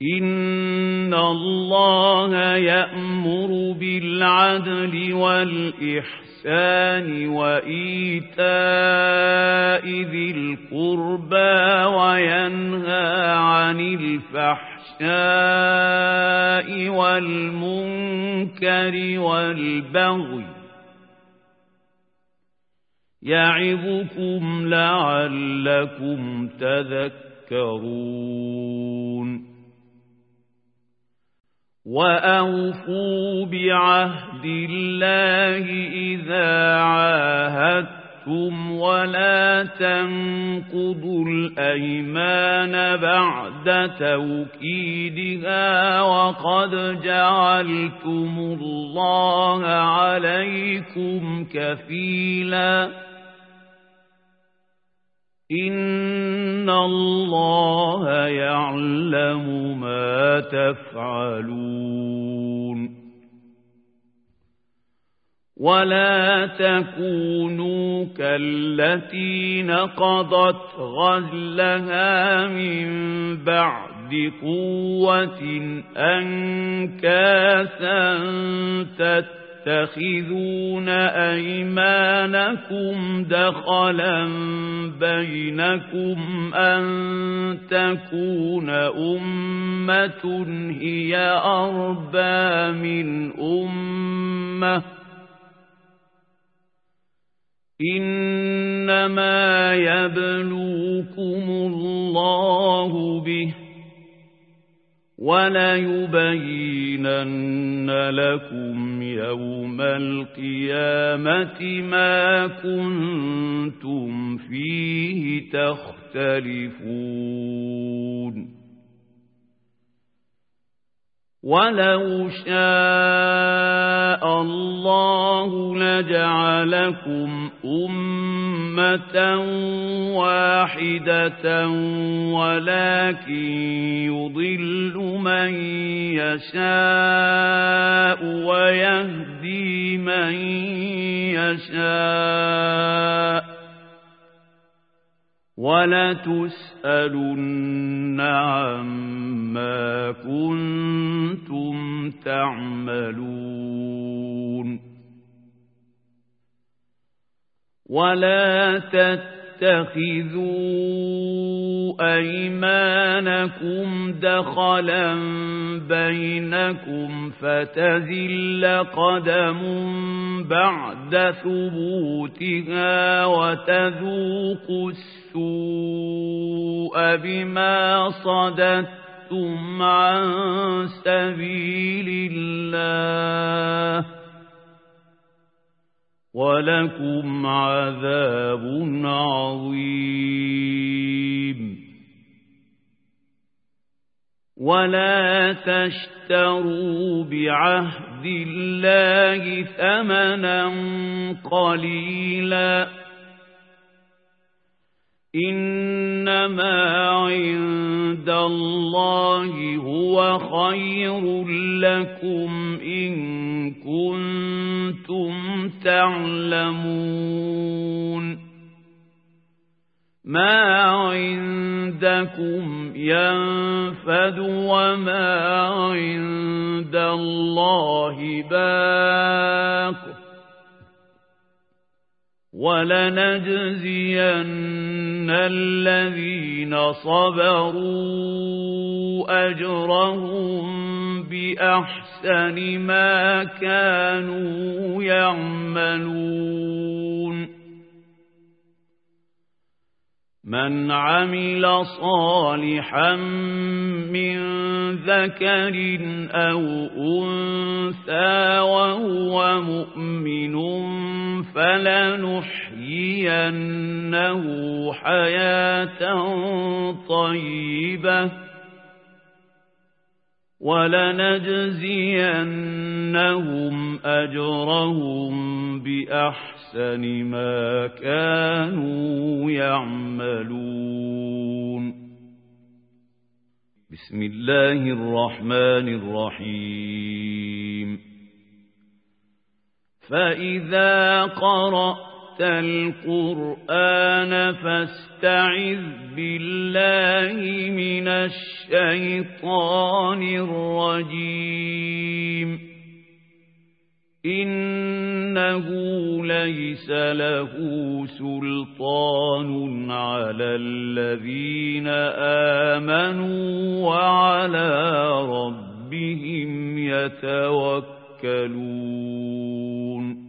إن الله يأمر بالعدل والإحسان وإيتاء ذي القربى وينهى عن الفحشاء والمنكر والبغي يعظكم لعلكم تذكرون وأوفوا بعهد الله إذا عاهدتم ولا تنقضوا الأيمان بعد توكيدها وقد جعلتم الله عليكم كفيلا إن الله يعلم ما تفعلون ولا تكونوا كالتي نقضت غزلها من بعد قوة أنكاثا تتخذون أيمانكم دخلا بينكم أن تكون أمة هي أربى من أمة إنما يبلوكم الله به وليبينن لكم يوم القيامة ما كنتم فيه تختلفون ولو شاء الله لجعلكم أمة واحدة ولكن يضل من يشاء ويهدي من يشاء ولتسألن عما كنتم تعملون ولا تتخذوا أيمانكم دخلا بينكم فتزل قدم بعد ثبوتها وتذوقوا السوء بما صددتم عن سبيل الله ولكم عذاب عظيم ولا تشتروا بعهد الله ثمنا قليلا إنما عند الله هو خير لكم إن كنتم تعلمون ما عندكم ينفد وما عند الله باق ولنجزين الذين صبروا أجرهم بأحسن ما كانوا يعملون من عمل صالحا من ذكر أو أنثى وهو مؤمن فلنحيينه حياة طيبة ولنجزينهم أجرهم بأحسن ما كانوا يعملون بسم الله الرحمن الرحيم فإذا قرأت القرآن فاستعذ بالله من الشيطان الرجيم إنه ليس له سلطان على الذين آمنوا وعلى ربهم يتوكلون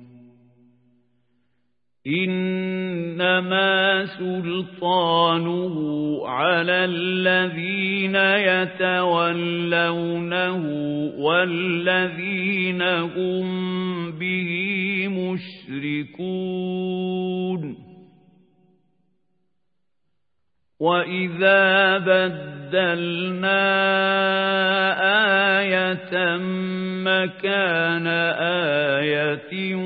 إنما سلطانه على الذين يتولونه والذين هم به مشركون وإذا بدلنا آية مكان آية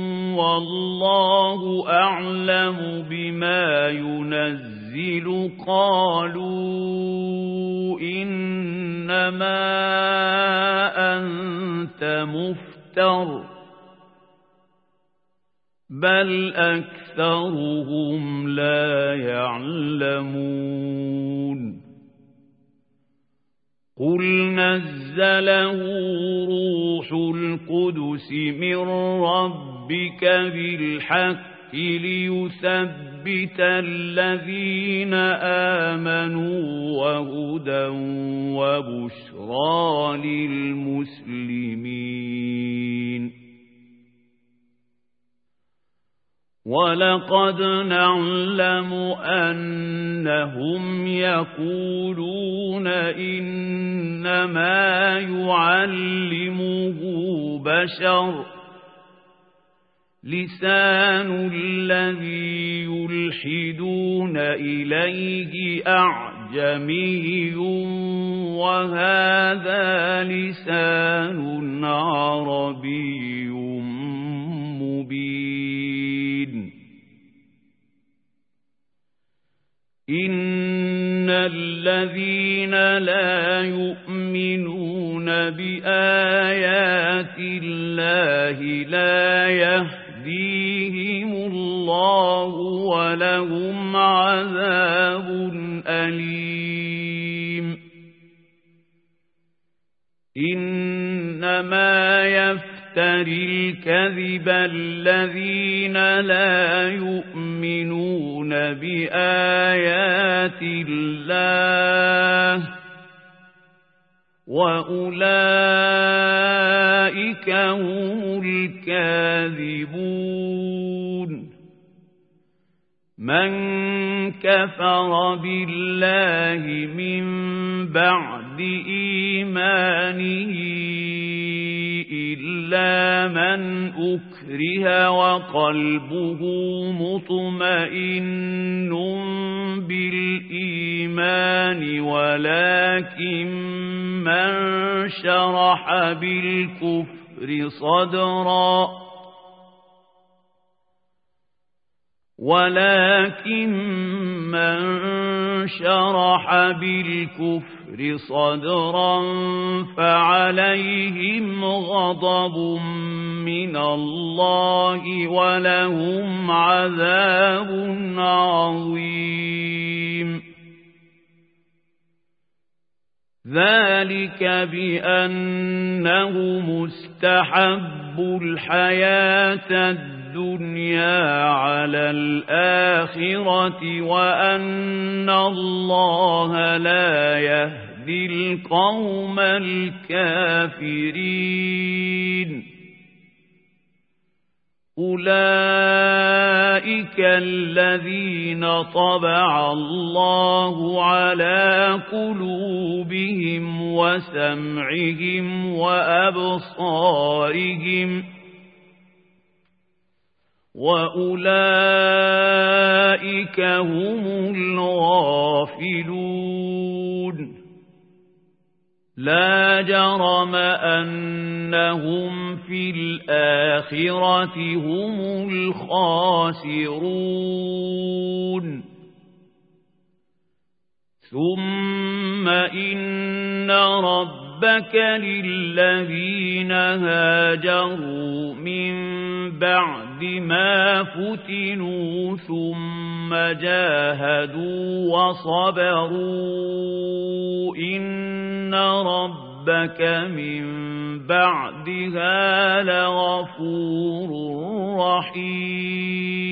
والله أعلم بما ينزل قالوا إنما أنت مفتر بل أكثرهم لا يعلمون قل نزله روح القدس من ربك بالحق ليثبت الذين آمنوا وهدى وبشرى للمسلمين وَلَقَدْ نَعْلَمُ أَنَّهُمْ يَقُولُونَ إِنَّمَا يُعَلِّمُهُ بَشَرٌ لِسَانُ الَّذِي يُلْحِدُونَ إِلَيْهِ أَعْجَمِيٌّ وَهَذَا لِسَانٌ عَرَبِيٌّ مُبِينٌ إِنَّ الَّذِينَ لَا يُؤْمِنُونَ بِآيَاتِ اللَّهِ لَا يَهْدِيهِمُ اللَّهُ وَلَهُمْ عَذَابٌ أَلِيمٌ إِنَّمَا يَفْتَرِي الْكَذِبَ الَّذِينَ لَا يُؤْمِنُونَ بِآيَاتِ اللَّهِ وَأُولَئِكَ هُمُ الْكَاذِبُونَ مَنْ كَفَرَ بِاللَّهِ مِنْ بَعْدِ إِيمَانِهِ إِلَّا مَنْ أُكْرِهَ وَقَلْبُهُ مُطْمَئِنٌّ بِالْإِيمَانِ ولكن من شرح بالكفر صدرا فعليهم غضب من الله ولهم عذاب عظيم ذلك بأنه مستحب الحياة الدنيا على الآخرة وأن الله لا يهدي القوم الكافرين أولئك الذين طبع الله على قلوبهم وسمعهم وأبصارهم وأولئك هم الغافلون لا جرم أنهم في الآخرة هم الخاسرون ثم إن ربك ربك للذين هاجروا من بعد ما فتنوا ثم جاهدوا وصبروا إن ربك من بعدها لغفور رحيم.